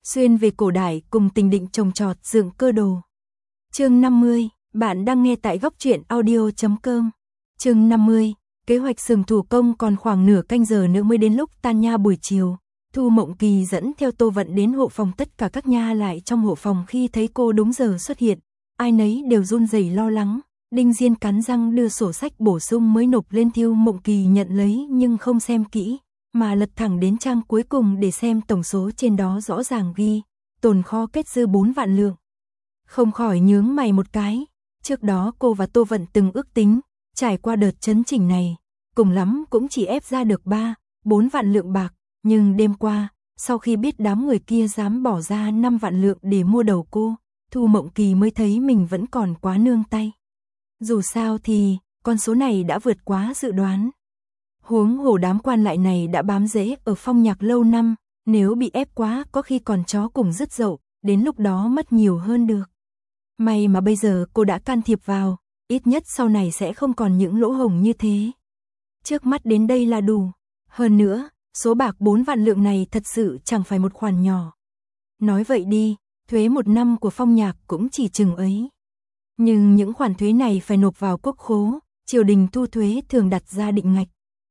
xuyên về cổ đại cùng Tình Định trồng trọt dựng cơ đồ. Chương 50, bạn đang nghe tại góc truyện audio.com. Chương 50, kế hoạch sừng thủ công còn khoảng nửa canh giờ nữa mới đến lúc tan nha buổi chiều. Thu Mộng Kỳ dẫn theo Tô Vận đến hộ phòng, tất cả các nha lại trong hộ phòng khi thấy cô đúng giờ xuất hiện, ai nấy đều run rẩy lo lắng. Đinh Diên cắn răng đưa sổ sách bổ sung mới nộp lên. Thu Mộng Kỳ nhận lấy nhưng không xem kỹ, mà lật thẳng đến trang cuối cùng để xem tổng số trên đó rõ ràng ghi tồn kho kết dư 4 vạn lượng. Không khỏi nhướng mày một cái, trước đó cô và Tô Vận từng ước tính, trải qua đợt chấn chỉnh này, cùng lắm cũng chỉ ép ra được 3-4 vạn lượng bạc, nhưng đêm qua, sau khi biết đám người kia dám bỏ ra 5 vạn lượng để mua đầu cô, Thu Mộng Kỳ mới thấy mình vẫn còn quá nương tay. Dù sao thì, con số này đã vượt quá dự đoán. Huống hồ đám quan lại này đã bám rễ ở Phong Nhạc lâu năm, nếu bị ép quá có khi còn chó cùng rứt dậu, đến lúc đó mất nhiều hơn được. May mà bây giờ cô đã can thiệp vào, ít nhất sau này sẽ không còn những lỗ hổng như thế. Trước mắt đến đây là đủ. Hơn nữa, số bạc 4 vạn lượng này thật sự chẳng phải một khoản nhỏ. Nói vậy đi, thuế một năm của Phong Nhạc cũng chỉ chừng ấy. Nhưng những khoản thuế này phải nộp vào quốc khố, triều đình thu thuế thường đặt ra định ngạch.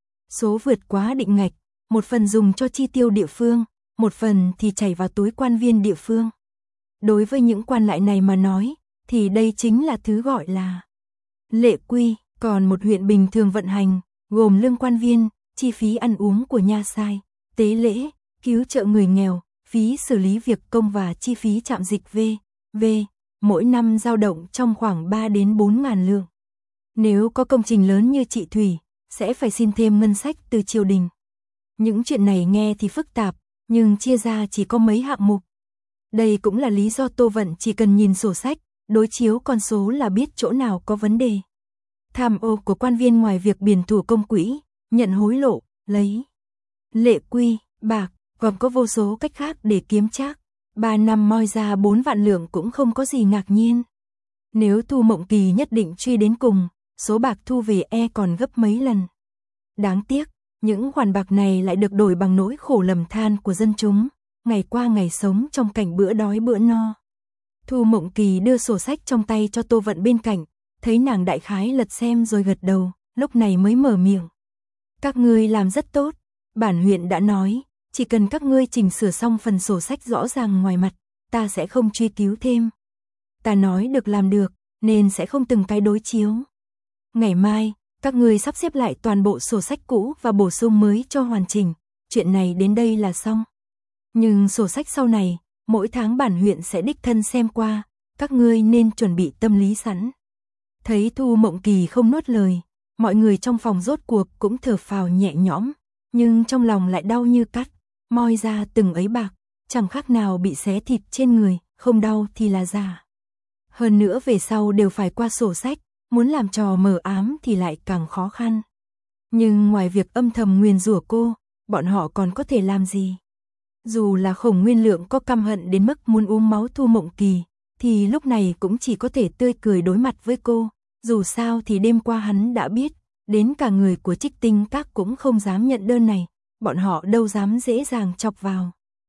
Số vượt quá định ngạch, một phần dùng cho chi tiêu địa phương, một phần thì chảy vào túi quan viên địa phương. Đối với những quan lại này mà nói, thì đây chính là thứ gọi là lệ quy. Còn một huyện bình thường vận hành, gồm lương quan viên, chi phí ăn uống của nha sai, tế lễ, cứu trợ người nghèo, phí xử lý việc công và chi phí trạm dịch v.v. mỗi năm dao động trong khoảng 3 đến 4 ngàn lượng. Nếu có công trình lớn như trị thủy, sẽ phải xin thêm ngân sách từ triều đình. Những chuyện này nghe thì phức tạp, nhưng chia ra chỉ có mấy hạng mục. Đây cũng là lý do Tô Vận chỉ cần nhìn sổ sách, đối chiếu con số là biết chỗ nào có vấn đề. Tham ô của quan viên ngoài việc biển thủ công quỹ, nhận hối lộ, lấy lệ quy, bạc, còn có vô số cách khác để kiếm trác. 3 năm moi ra 4 vạn lượng cũng không có gì ngạc nhiên. Nếu Thu Mộng Kỳ nhất định truy đến cùng, số bạc thu về còn gấp mấy lần. Đáng tiếc, những khoản bạc này lại được đổi bằng nỗi khổ lầm than của dân chúng, ngày qua ngày sống trong cảnh bữa đói bữa no. Thu Mộng Kỳ đưa sổ sách trong tay cho Tô Vận bên cạnh, thấy nàng đại khái lật xem rồi gật đầu, lúc này mới mở miệng. Các ngươi làm rất tốt, bản huyện đã nói, chỉ cần các ngươi chỉnh sửa xong phần sổ sách rõ ràng ngoài mặt, ta sẽ không truy cứu thêm. Ta nói được làm được, nên sẽ không từng cái đối chiếu. Ngày mai, các ngươi sắp xếp lại toàn bộ sổ sách cũ và bổ sung mới cho hoàn chỉnh, chuyện này đến đây là xong. Nhưng sổ sách sau này, mỗi tháng bản huyện sẽ đích thân xem qua, các ngươi nên chuẩn bị tâm lý sẵn. Thấy Thu Mộng Kỳ không nuốt lời, mọi người trong phòng rốt cuộc cũng thở phào nhẹ nhõm, nhưng trong lòng lại đau như cắt, moi ra từng ấy bạc, chẳng khác nào bị xé thịt trên người, không đau thì là giả. Hơn nữa về sau đều phải qua sổ sách, muốn làm trò mờ ám thì lại càng khó khăn. Nhưng ngoài việc âm thầm nguyền rủa cô, bọn họ còn có thể làm gì? Dù là Khổng Nguyên Lượng có căm hận đến mức muốn uống máu Thu Mộng Kỳ, thì lúc này cũng chỉ có thể tươi cười đối mặt với cô. Dù sao thì đêm qua hắn đã biết, đến cả người của Trích Tinh Các cũng không dám nhận đơn này, bọn họ đâu dám dễ dàng chọc vào.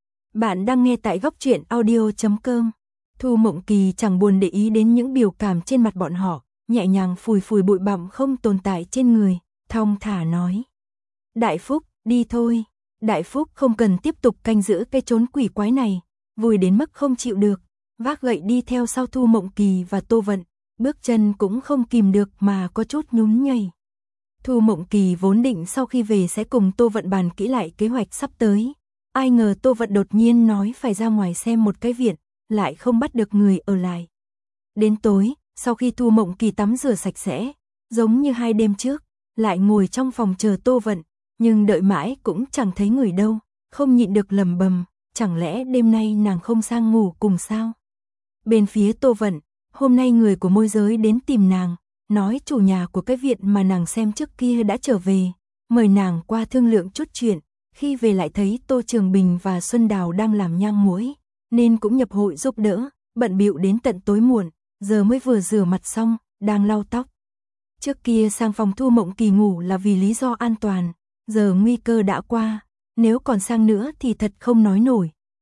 Bạn đang nghe tại góc truyện audio.com. Thu Mộng Kỳ chẳng buồn để ý đến những biểu cảm trên mặt bọn họ, nhẹ nhàng phủi phủi bụi bặm không tồn tại trên người, thong thả nói. Đại Phúc, đi thôi. Đại Phúc không cần tiếp tục canh giữ cái chốn quỷ quái này, vui đến mức không chịu được, vác gậy đi theo sau Thu Mộng Kỳ và Tô Vận, bước chân cũng không kìm được mà có chút nhún nhảy. Thu Mộng Kỳ vốn định sau khi về sẽ cùng Tô Vận bàn kỹ lại kế hoạch sắp tới, ai ngờ Tô Vận đột nhiên nói phải ra ngoài xem một cái viện, lại không bắt được người ở lại. Đến tối, sau khi Thu Mộng Kỳ tắm rửa sạch sẽ, giống như 2 đêm trước, lại ngồi trong phòng chờ Tô Vận, nhưng đợi mãi cũng chẳng thấy người đâu, không nhịn được lẩm bẩm, chẳng lẽ đêm nay nàng không sang ngủ cùng sao? Bên phía Tô Vận, hôm nay người của môi giới đến tìm nàng, nói chủ nhà của cái viện mà nàng xem trước kia đã trở về, mời nàng qua thương lượng chút chuyện, khi về lại thấy Tô Trường Bình và Xuân Đào đang làm nhang muối, nên cũng nhập hội giúp đỡ, bận bịu đến tận tối muộn, giờ mới vừa rửa mặt xong, đang lau tóc. Trước kia sang phòng Thu Mộng Kỳ ngủ là vì lý do an toàn, giờ nguy cơ đã qua, nếu còn sang nữa thì thật không nói nổi,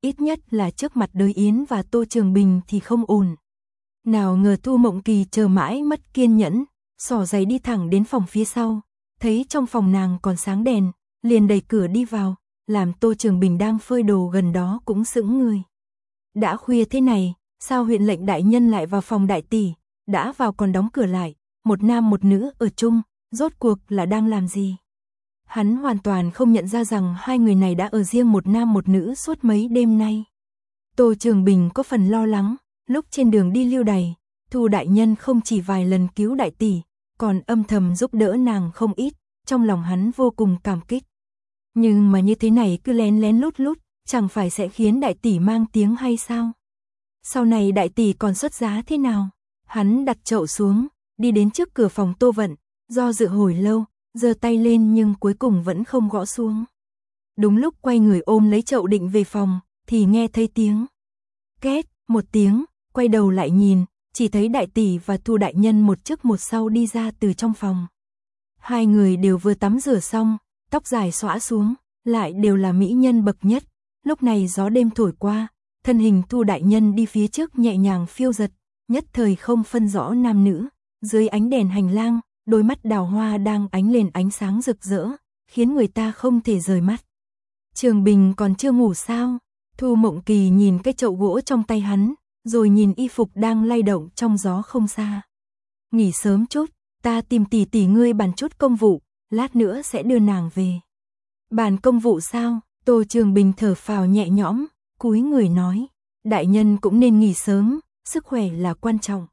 ít nhất là trước mặt Đới Yến và Tô Trường Bình thì không ổn. Nào ngờ Thu Mộng Kỳ chờ mãi mất kiên nhẫn, xỏ giày đi thẳng đến phòng phía sau, thấy trong phòng nàng còn sáng đèn, liền đẩy cửa đi vào, làm Tô Trường Bình đang phơi đồ gần đó cũng sững người. Đã khuya thế này, sao huyện lệnh đại nhân lại vào phòng đại tỷ, đã vào còn đóng cửa lại, một nam một nữ ở chung, rốt cuộc là đang làm gì? Hắn hoàn toàn không nhận ra rằng hai người này đã ở riêng một nam một nữ suốt mấy đêm nay. Tô Trường Bình có phần lo lắng, lúc trên đường đi lưu đày, Thu đại nhân không chỉ vài lần cứu đại tỷ, còn âm thầm giúp đỡ nàng không ít, trong lòng hắn vô cùng cảm kích. Nhưng mà như thế này cứ lén lén lút lút, chẳng phải sẽ khiến đại tỷ mang tiếng hay sao? Sau này đại tỷ còn xuất giá thế nào? Hắn đặt chậu xuống, đi đến trước cửa phòng Tô Vận, do dự hồi lâu, giơ tay lên nhưng cuối cùng vẫn không gõ xuống. Đúng lúc quay người ôm lấy chậu định về phòng, thì nghe thấy tiếng két, một tiếng, quay đầu lại nhìn, chỉ thấy đại tỷ và Thu đại nhân một trước một sau đi ra từ trong phòng. Hai người đều vừa tắm rửa xong, tóc dài xõa xuống, lại đều là mỹ nhân bậc nhất. Lúc này gió đêm thổi qua, thân hình Thu đại nhân đi phía trước nhẹ nhàng phiêu giật, nhất thời không phân rõ nam nữ. Dưới ánh đèn hành lang, đôi mắt đào hoa đang ánh lên ánh sáng rực rỡ, khiến người ta không thể rời mắt. Trường Bình còn chưa ngủ sao? Thu Mộng Kỳ nhìn cái chậu gỗ trong tay hắn, rồi nhìn y phục đang lay động trong gió không xa. Nghỉ sớm chút, ta tìm tỷ tỷ ngươi bàn chút công vụ, lát nữa sẽ đưa nàng về. Bàn công vụ sao? Tô Trường Bình thở phào nhẹ nhõm, cúi người nói, đại nhân cũng nên nghỉ sớm, sức khỏe là quan trọng.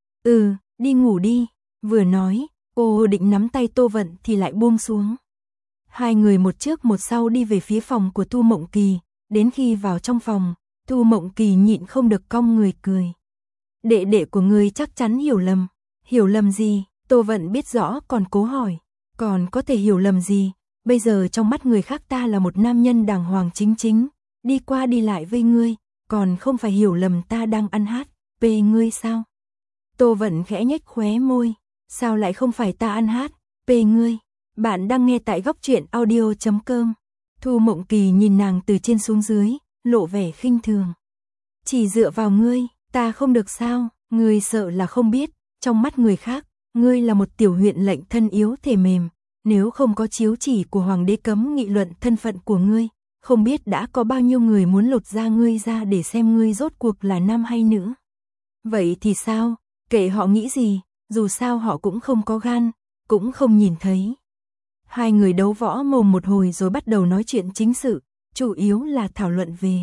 Đi ngủ đi. Vừa nói, cô định nắm tay Tô Vận thì lại buông xuống. Hai người một trước một sau đi về phía phòng của Thu Mộng Kỳ, đến khi vào trong phòng, Thu Mộng Kỳ nhịn không được cong người cười. Đệ đệ của ngươi chắc chắn hiểu lầm. Hiểu lầm gì? Tô Vận biết rõ còn cố hỏi. Còn có thể hiểu lầm gì? Bây giờ trong mắt người khác ta là một nam nhân đàng hoàng chính chính, đi qua đi lại với ngươi, còn không phải hiểu lầm ta đang ăn hát, về ngươi sao? Tô Vận khẽ nhếch khóe môi, sao lại không phải ta ăn hát, về ngươi? Bạn đang nghe tại góc truyện audio.com. Thu Mộng Kỳ nhìn nàng từ trên xuống dưới, lộ vẻ khinh thường. Chỉ dựa vào ngươi, ta không được sao? Ngươi sợ là không biết, trong mắt người khác, ngươi là một tiểu huyện lệnh thân yếu thể mềm. Nếu không có chiếu chỉ của hoàng đế cấm nghị luận thân phận của ngươi, không biết đã có bao nhiêu người muốn lột da ngươi ra để xem ngươi rốt cuộc là nam hay nữ. Vậy thì sao, kệ họ nghĩ gì, dù sao họ cũng không có gan, cũng không nhìn thấy. Hai người đấu võ mồm một hồi rồi bắt đầu nói chuyện chính sự, chủ yếu là thảo luận về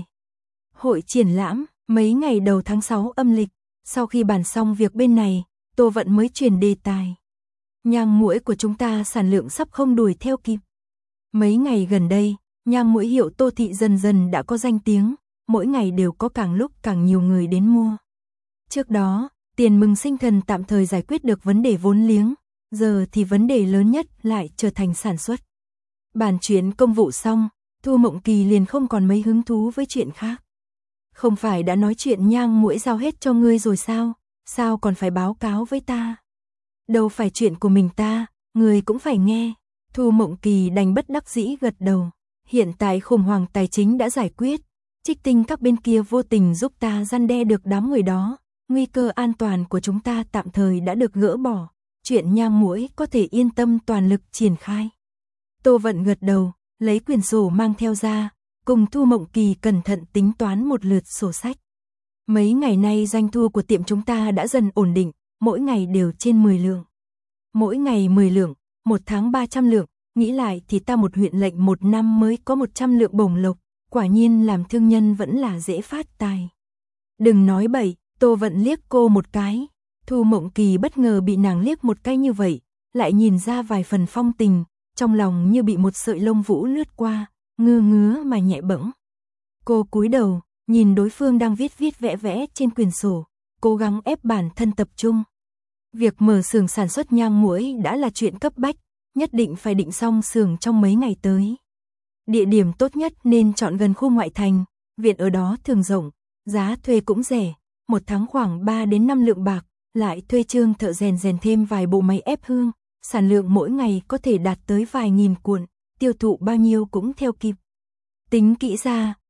hội triển lãm, mấy ngày đầu tháng 6 âm lịch, sau khi bàn xong việc bên này, Tô Vận mới chuyển đề tài. Nhang muỗi của chúng ta sản lượng sắp không đuổi theo kịp. Mấy ngày gần đây, nhang muỗi hiệu Tô Thị dần dần đã có danh tiếng, mỗi ngày đều có càng lúc càng nhiều người đến mua. Trước đó, Tiền Mừng Sinh Thần tạm thời giải quyết được vấn đề vốn liếng, giờ thì vấn đề lớn nhất lại trở thành sản xuất. Bàn chuyện công vụ xong, Thu Mộng Kỳ liền không còn mấy hứng thú với chuyện khác. Không phải đã nói chuyện nhang muỗi giao hết cho ngươi rồi sao, sao còn phải báo cáo với ta? Đâu phải chuyện của mình ta, người cũng phải nghe. Thu Mộng Kỳ đành bất đắc dĩ gật đầu. Hiện tại khủng hoảng tài chính đã giải quyết, Trích Tinh các bên kia vô tình giúp ta răn đe được đám người đó, nguy cơ an toàn của chúng ta tạm thời đã được gỡ bỏ, chuyện nhang muỗi có thể yên tâm toàn lực triển khai. Tô Vận gật đầu, lấy quyển sổ mang theo ra, cùng Thu Mộng Kỳ cẩn thận tính toán một lượt sổ sách. Mấy ngày nay doanh thu của tiệm chúng ta đã dần ổn định, mỗi ngày đều trên 10 lượng. Mỗi ngày 10 lượng, một tháng 300 lượng, nghĩ lại thì ta một huyện lệnh một năm mới có 100 lượng bổng lộc, quả nhiên làm thương nhân vẫn là dễ phát tài. Đừng nói bậy, Tô Vận liếc cô một cái. Thu Mộng Kỳ bất ngờ bị nàng liếc một cái như vậy, lại nhìn ra vài phần phong tình, trong lòng như bị một sợi lông vũ lướt qua, ngứa ngứa mà nhẹ bẫng. Cô cúi đầu, nhìn đối phương đang viết vẽ vẽ trên quyển sổ, cố gắng ép bản thân tập trung. Việc mở xưởng sản xuất nhang muỗi đã là chuyện cấp bách, nhất định phải định xong xưởng trong mấy ngày tới. Địa điểm tốt nhất nên chọn gần khu ngoại thành, viện ở đó thường rộng, giá thuê cũng rẻ, một tháng khoảng 3 đến 5 lượng bạc, lại thuê trương thợ rèn thêm vài bộ máy ép hương, sản lượng mỗi ngày có thể đạt tới vài nghìn cuộn, tiêu thụ bao nhiêu cũng theo kịp. Tính kỹ ra,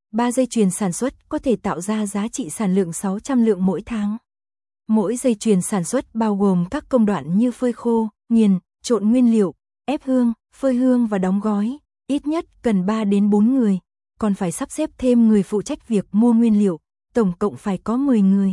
3 dây chuyền sản xuất có thể tạo ra giá trị sản lượng 600 lượng mỗi tháng. Mỗi dây chuyền sản xuất bao gồm các công đoạn như phơi khô, nghiền, trộn nguyên liệu, ép hương, phơi hương và đóng gói, ít nhất cần 3 đến 4 người, còn phải sắp xếp thêm người phụ trách việc mua nguyên liệu, tổng cộng phải có 10 người.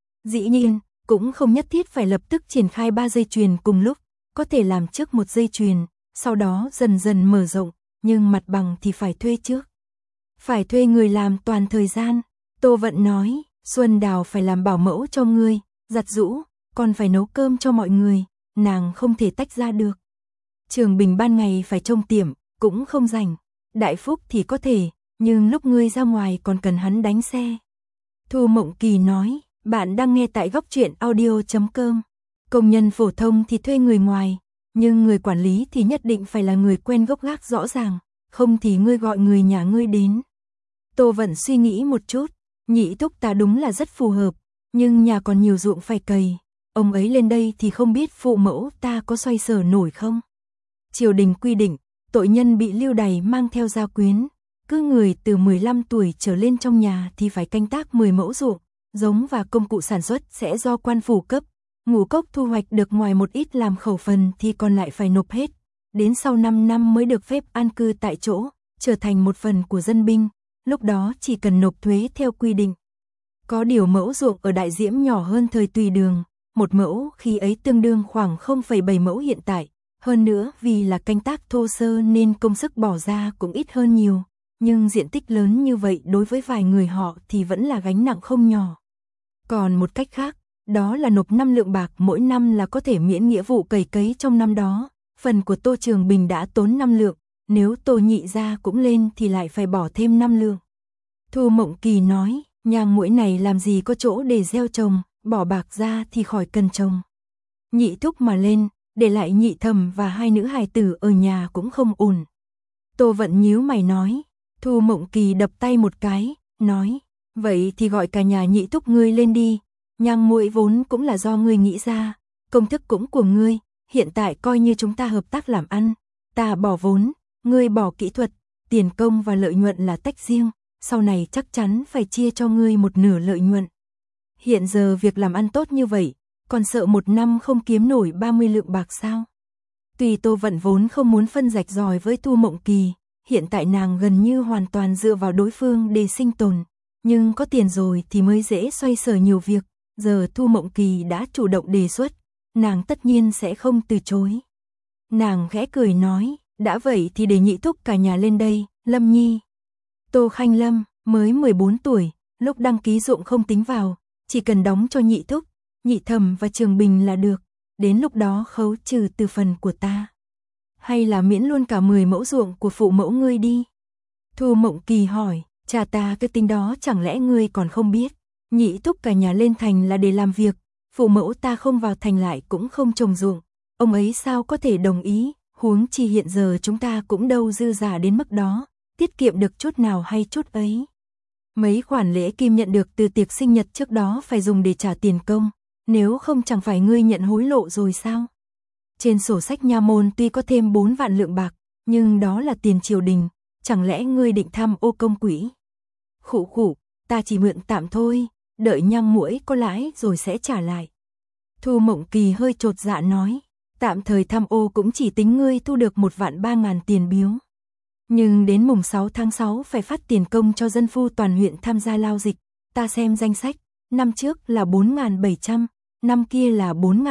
Dĩ nhiên, cũng không nhất thiết phải lập tức triển khai 3 dây chuyền cùng lúc, có thể làm trước một dây chuyền, sau đó dần dần mở rộng, nhưng mặt bằng thì phải thuê trước. Phải thuê người làm toàn thời gian. Tô Vận nói, Xuân Đào phải làm bảo mẫu cho ngươi, giặt giũ, còn phải nấu cơm cho mọi người, nàng không thể tách ra được. Trường Bình ban ngày phải trông tiệm, cũng không rảnh. Đại Phúc thì có thể, nhưng lúc ngươi ra ngoài còn cần hắn đánh xe. Thu Mộng Kỳ nói, bạn đang nghe tại Góc Truyện Audio.com. Công nhân phổ thông thì thuê người ngoài, nhưng người quản lý thì nhất định phải là người quen gốc gác rõ ràng, không thì ngươi gọi người nhà ngươi đến. Tô Vận suy nghĩ một chút, Nhị thúc ta đúng là rất phù hợp, nhưng nhà còn nhiều ruộng phải cày, ông ấy lên đây thì không biết phụ mẫu ta có xoay sở nổi không. Triều đình quy định, tội nhân bị lưu đày mang theo gia quyến, cứ người từ 15 tuổi trở lên trong nhà thì phải canh tác 10 mẫu ruộng, giống và công cụ sản xuất sẽ do quan phủ cấp. Ngũ cốc thu hoạch được ngoài một ít làm khẩu phần thì còn lại phải nộp hết. Đến sau 5 năm mới được phép an cư tại chỗ, trở thành một phần của dân binh, lúc đó chỉ cần nộp thuế theo quy định. Có điều mẫu ruộng ở Đại Diễm nhỏ hơn thời Tùy Đường, một mẫu khi ấy tương đương khoảng 0,7 mẫu hiện tại, hơn nữa vì là canh tác thô sơ nên công sức bỏ ra cũng ít hơn nhiều, nhưng diện tích lớn như vậy đối với vài người họ thì vẫn là gánh nặng không nhỏ. Còn một cách khác, đó là nộp 5 lượng bạc mỗi năm là có thể miễn nghĩa vụ cày cấy trong năm đó. Phần của Tô Trường Bình đã tốn 5 lượng, nếu Tô Nhị gia cũng lên thì lại phải bỏ thêm 5 lượng. Thu Mộng Kỳ nói, nhang muỗi này làm gì có chỗ để gieo trồng, bỏ bạc ra thì khỏi cần trồng. Nhị thúc mà lên, để lại Nhị Thẩm và 2 nữ hài tử ở nhà cũng không ổn. Tô Vận nhíu mày nói, Thu Mộng Kỳ đập tay một cái, nói, vậy thì gọi cả nhà Nhị thúc ngươi lên đi, nhang muỗi vốn cũng là do ngươi nghĩ ra, công thức cũng của ngươi, hiện tại coi như chúng ta hợp tác làm ăn, ta bỏ vốn, ngươi bỏ kỹ thuật, tiền công và lợi nhuận là tách riêng, sau này chắc chắn phải chia cho ngươi một nửa lợi nhuận. Hiện giờ việc làm ăn tốt như vậy, còn sợ một năm không kiếm nổi 30 lượng bạc sao? Tuy Tô Vận vốn không muốn phân rạch ròi với Thu Mộng Kỳ, hiện tại nàng gần như hoàn toàn dựa vào đối phương để sinh tồn, nhưng có tiền rồi thì mới dễ xoay sở nhiều việc, giờ Thu Mộng Kỳ đã chủ động đề xuất, nàng tất nhiên sẽ không từ chối. Nàng khẽ cười nói, đã vậy thì để Nhị thúc cả nhà lên đây, Lâm Nhi. Tô Khanh Lâm, mới 14 tuổi, lúc đăng ký ruộng không tính vào, chỉ cần đóng cho Nhị thúc, Nhị Thẩm và Trường Bình là được, đến lúc đó khấu trừ từ phần của ta. Hay là miễn luôn cả 10 mẫu ruộng của phụ mẫu ngươi đi? Thu Mộng Kỳ hỏi, cha ta cái tính đó chẳng lẽ ngươi còn không biết? Nhị thúc cả nhà lên thành là để làm việc, phụ mẫu ta không vào thành lại cũng không trồng ruộng, ông ấy sao có thể đồng ý, huống chi hiện giờ chúng ta cũng đâu dư giả đến mức đó, tiết kiệm được chút nào hay chút ấy. Mấy khoản lễ kim nhận được từ tiệc sinh nhật trước đó phải dùng để trả tiền công, nếu không chẳng phải ngươi nhận hối lộ rồi sao? Trên sổ sách nha môn tuy có thêm 4 vạn lượng bạc, nhưng đó là tiền triều đình, chẳng lẽ ngươi định tham ô công quỹ? Khụ khụ, ta chỉ mượn tạm thôi, đợi nhang muỗi có lãi rồi sẽ trả lại. Thu Mộng Kỳ hơi chột dạ nói, tạm thời tham ô cũng chỉ tính ngươi thu được 1.300.000 tiền biếu. Nhưng đến mùng 6 tháng 6 phải phát tiền công cho dân phu toàn huyện tham gia lao dịch, ta xem danh sách, năm trước là 4.700, năm kia là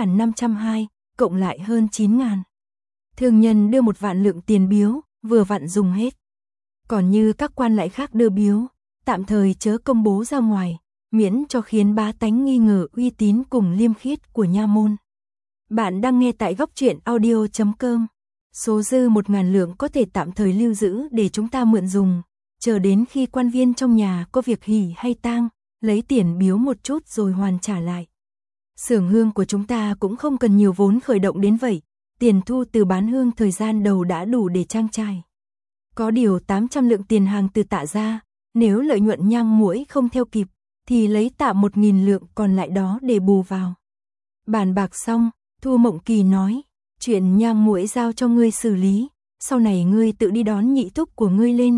4.502, cộng lại hơn 9.000. Thương nhân đưa 1 vạn lượng tiền biếu, vừa vặn dùng hết. Còn như các quan lại khác đưa biếu, tạm thời chớ công bố ra ngoài, miễn cho khiến bá tánh nghi ngờ uy tín cùng liêm khiết của nha môn. Bạn đang nghe tại Góc Truyện Audio.com. Số dư 1.000 lượng có thể tạm thời lưu giữ để chúng ta mượn dùng, chờ đến khi quan viên trong nhà có việc hỉ hay tang, lấy tiền biếu một chút rồi hoàn trả lại. Xưởng hương của chúng ta cũng không cần nhiều vốn khởi động đến vậy, tiền thu từ bán hương thời gian đầu đã đủ để trang trải. Có điều 800 lượng tiền hàng từ Tạ ra, nếu lợi nhuận nhang muỗi không theo kịp, thì lấy tạm 1.000 lượng còn lại đó để bù vào. Bàn bạc xong, Thu Mộng Kỳ nói, chuyện nhang muỗi giao cho ngươi xử lý, sau này ngươi tự đi đón Nhị thúc của ngươi lên,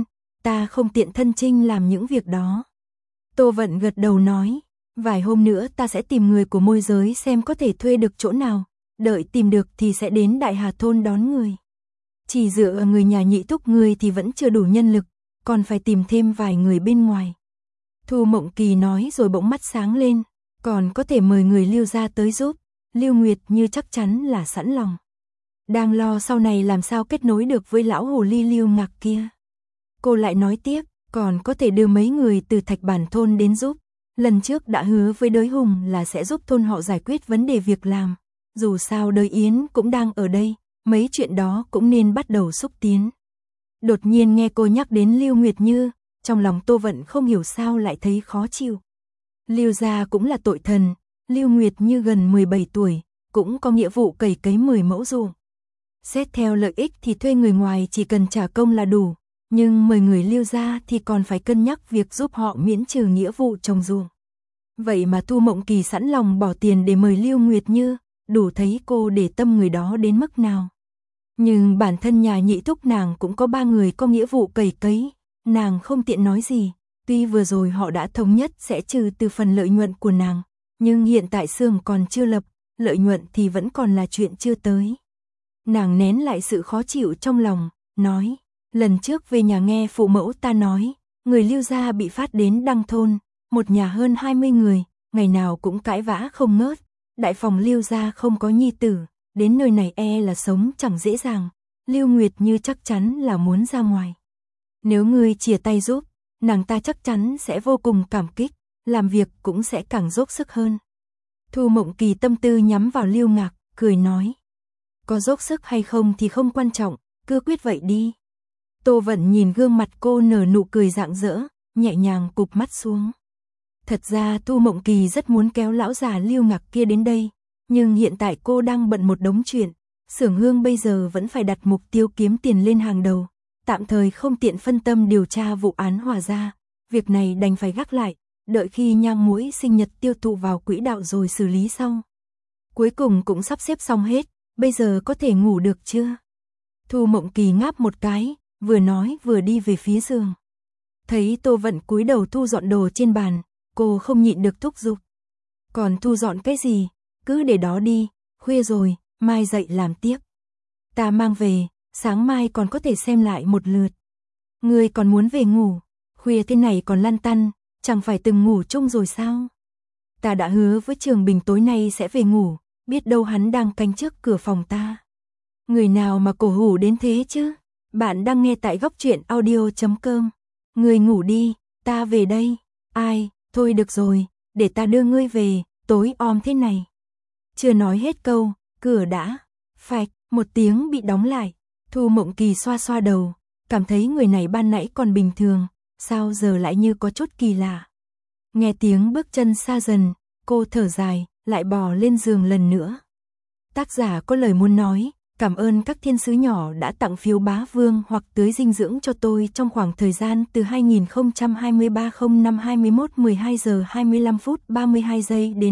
ta không tiện thân chinh làm những việc đó. Tô Vận gật đầu nói, vài hôm nữa ta sẽ tìm người của môi giới xem có thể thuê được chỗ nào, đợi tìm được thì sẽ đến Đại Hà Thôn đón người. Chỉ dựa vào người nhà Nhị thúc người thì vẫn chưa đủ nhân lực, còn phải tìm thêm vài người bên ngoài. Thu Mộng Kỳ nói rồi bỗng mắt sáng lên, còn có thể mời người Lưu gia tới giúp. Lưu Nguyệt Như chắc chắn là sẵn lòng. Đang lo sau này làm sao kết nối được với lão hồ ly Lưu Ngạc kia. Cô lại nói tiếp, còn có thể đưa mấy người từ Thạch Bản thôn đến giúp. Lần trước đã hứa với Đới Hùng là sẽ giúp thôn họ giải quyết vấn đề việc làm. Dù sao Đới Yến cũng đang ở đây, mấy chuyện đó cũng nên bắt đầu xúc tiến. Đột nhiên nghe cô nhắc đến Lưu Nguyệt Như, trong lòng Tô Vận không hiểu sao lại thấy khó chịu. Lưu gia cũng là tội thần, Lưu Nguyệt Như gần 17 tuổi, cũng có nghĩa vụ cày cấy 10 mẫu ruộng. Xét theo lợi ích thì thuê người ngoài chỉ cần trả công là đủ, nhưng mời người Lưu gia thì còn phải cân nhắc việc giúp họ miễn trừ nghĩa vụ trồng ruộng. Vậy mà Thu Mộng Kỳ sẵn lòng bỏ tiền để mời Lưu Nguyệt Như, đủ thấy cô để tâm người đó đến mức nào. Nhưng bản thân nhà Nhị thúc nàng cũng có 3 người có nghĩa vụ cày cấy, nàng không tiện nói gì. Tuy vừa rồi họ đã thống nhất sẽ trừ từ phần lợi nhuận của nàng, nhưng hiện tại xưởng còn chưa lập, lợi nhuận thì vẫn còn là chuyện chưa tới. Nàng nén lại sự khó chịu trong lòng, nói, lần trước về nhà nghe phụ mẫu ta nói, người Lưu gia bị phát đến Đăng thôn, một nhà hơn 20 người, ngày nào cũng cãi vã không ngớt, đại phòng Lưu gia không có nhi tử, đến nơi này e là sống chẳng dễ dàng, Lưu Nguyệt Như chắc chắn là muốn ra ngoài. Nếu ngươi chia tay giúp, nàng ta chắc chắn sẽ vô cùng cảm kích, làm việc cũng sẽ càng dốc sức hơn. Thu Mộng Kỳ tâm tư nhắm vào Lưu Ngạc, cười nói, có dốc sức hay không thì không quan trọng, cứ quyết vậy đi. Tô Vận nhìn gương mặt cô nở nụ cười rạng rỡ, nhẹ nhàng cụp mắt xuống. Thật ra Thu Mộng Kỳ rất muốn kéo lão già Lưu Ngạc kia đến đây, nhưng hiện tại cô đang bận một đống chuyện, xưởng hương bây giờ vẫn phải đặt mục tiêu kiếm tiền lên hàng đầu, tạm thời không tiện phân tâm điều tra vụ án Hòa gia, việc này đành phải gác lại, đợi khi nhang muối sinh nhật tiêu thụ vào quỹ đạo rồi xử lý sau. Cuối cùng cũng sắp xếp xong hết, bây giờ có thể ngủ được chưa? Thu Mộng Kỳ ngáp một cái, vừa nói vừa đi về phía giường. Thấy Tô Vận cúi đầu thu dọn đồ trên bàn, cô không nhịn được thúc giục. Còn thu dọn cái gì, cứ để đó đi, khuya rồi, mai dậy làm tiếp. Ta mang về, sáng mai còn có thể xem lại một lượt. Ngươi còn muốn về ngủ, khuya thế này còn lăn tăn, chẳng phải từng ngủ chung rồi sao? Ta đã hứa với Trường Bình tối nay sẽ về ngủ, biết đâu hắn đang canh trước cửa phòng ta. Người nào mà cổ hủ đến thế chứ? Bạn đang nghe tại goctruyện.audio.com. Ngươi ngủ đi, ta về đây. Ai, thôi được rồi, để ta đưa ngươi về, tối om thế này. Chưa nói hết câu, cửa đã phạch, một tiếng bị đóng lại. Thu Mộng Kỳ xoa xoa đầu, cảm thấy người này ban nãy còn bình thường, sao giờ lại như có chút kỳ lạ. Nghe tiếng bước chân xa dần, cô thở dài, lại bò lên giường lần nữa. Tác giả có lời muốn nói, cảm ơn các thiên sứ nhỏ đã tặng phiếu bá vương hoặc tưới dinh dưỡng cho tôi trong khoảng thời gian từ 2023-05-21-12 giờ 25 phút 32 giây đến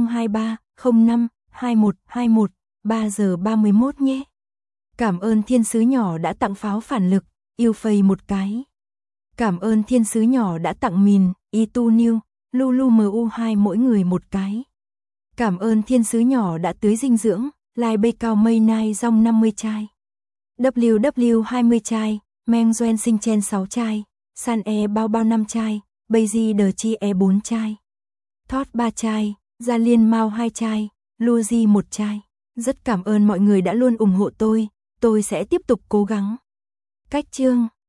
2023-05-21-21, 3 giờ 31 nhé. Cảm ơn thiên sứ nhỏ đã tặng pháo phản lực, yêu phây một cái. Cảm ơn thiên sứ nhỏ đã tặng mìn, Itu New, Lulu MU2 mỗi người một cái. Cảm ơn thiên sứ nhỏ đã tưới dinh dưỡng, Lai Bê Cao Mây Nai Rong 50 chai. WW 20 chai, Meng Doen Sinh Chen 6 chai, San E Bao Bao 5 chai, Beiji Đờ Chi E 4 chai. Thót 3 chai, Gia Liên Mao 2 chai, Luigi 1 chai. Rất cảm ơn mọi người đã luôn ủng hộ tôi sẽ tiếp tục cố gắng. Cách chương